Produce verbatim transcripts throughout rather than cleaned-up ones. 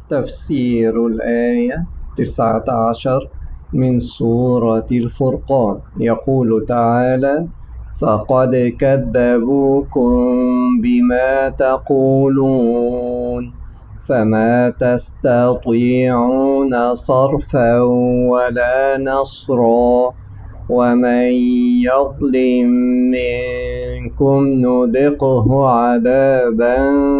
تفسير الآية تسعة عشر من سورة الفرقان. يقول تعالى: فقد كذبوكم بما تقولون فما تستطيعون صرفا ولا نصرا ومن يظلم منكم نذقه عذابا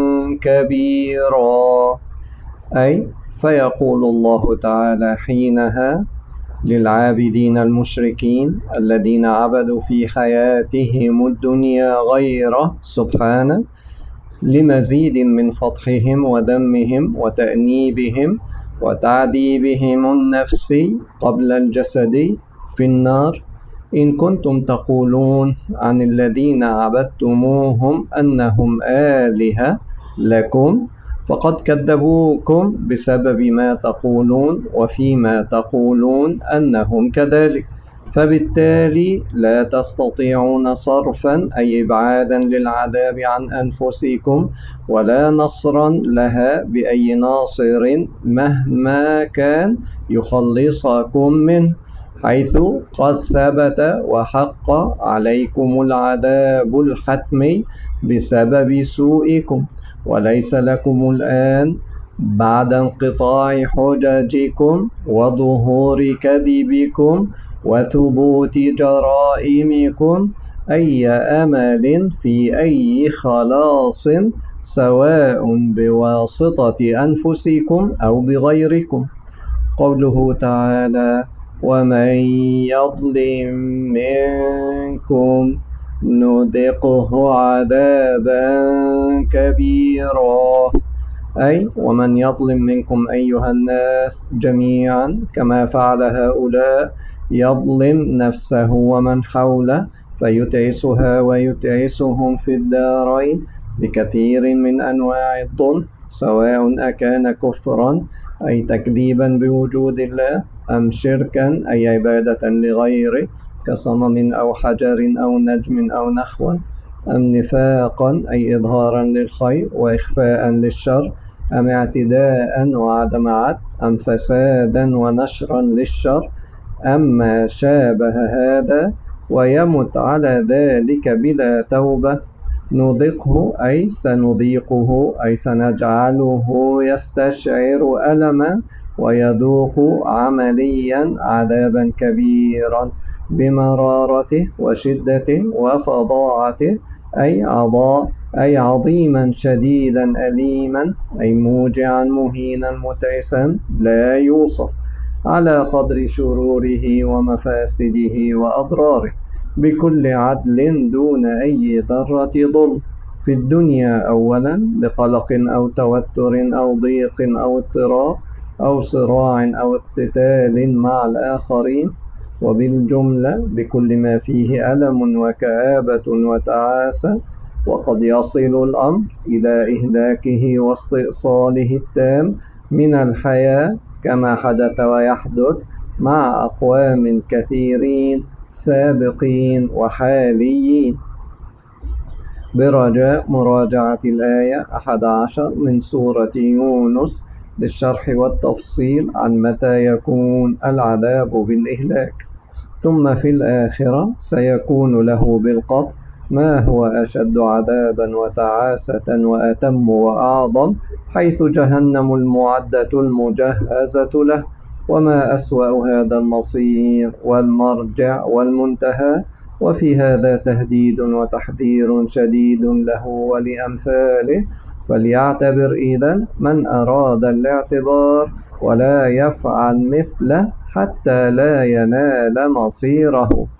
كبيرا. أي فيقول الله تعالى حينها للعابدين المشركين الذين عبدوا في حياتهم الدنيا غيره سبحانه لمزيد من فضحهم وذمهم وتأنيبهم وتعذيبهم النفسي قبل الجسدي في النار: إن كنتم تقولون عن الذين عبدتموهم أنهم آلهة لكم فقد كذبوكم بسبب ما تقولون وفيما تقولون أنهم كذلك، فبالتالي لا تستطيعون صرفا أي إبعادا للعذاب عن أنفسكم ولا نصرا لها بأي ناصر مهما كان يخلصكم منه، حيث قد ثبت وحق عليكم العذاب الحتمي بسبب سوءكم، وليس لكم الآن بعد انقطاع حججكم وظهور كذبكم وثبوت جرائمكم أي أمل في أي خلاص سواء بواسطة أنفسكم أو بغيركم. قوله تعالى: ومن يظلم منكم نذقه عذابا كبيرا، أي ومن يظلم منكم أيها الناس جميعا كما فعل هؤلاء يظلم نفسه ومن حوله فيتعسها ويتعسهم في الدارين بكثير من أنواع الظلم، سواء أكان كفرا أي تكذيبا بوجود الله أم شركا أي عبادة لغيره كصنم أو حجر أو نجم أو نحوه، أم نفاقا أي إظهارا للخير وإخفاء للشر، أم اعتداء وعدم عدل، أم فسادا ونشرا للشر، أم ما شابه هذا ويمت على ذلك بلا توبة. نذقه أي سنذيقه أي سنجعله يستشعر ألما ويذوق عمليا عذابا كبيرا بمرارته وشدته وفظاعته أي عضاء أي عظيما شديدا أليما أي موجعا مهينا متعسا لا يوصف على قدر شروره ومفاسده وأضراره بكل عدل دون أي ذرة ظلم في الدنيا أولا بقلق أو توتر أو ضيق أو اضطراب أو صراع أو اقتتال مع الآخرين، وبالجملة بكل ما فيه ألم وكآبة وتعاسة، وقد يصل الأمر إلى إهلاكه واستئصاله التام من الحياة كما حدث ويحدث مع أقوام كثيرين سابقين وحاليين. برجاء مراجعة الآية أحد عشر من سورة يونس للشرح والتفصيل عن متى يكون العذاب بالإهلاك. ثم في الآخرة سيكون له بالقطع ما هو أشد عذابا وتعاسة وأتم وأعظم، حيث جهنم المعدة المجهزة له، وما أسوأ هذا المصير والمرجع والمنتهى. وفي هذا تهديد وتحذير شديد له ولأمثاله، فليعتبر إذن من أراد الاعتبار ولا يفعل مثله حتى لا ينال مصيره.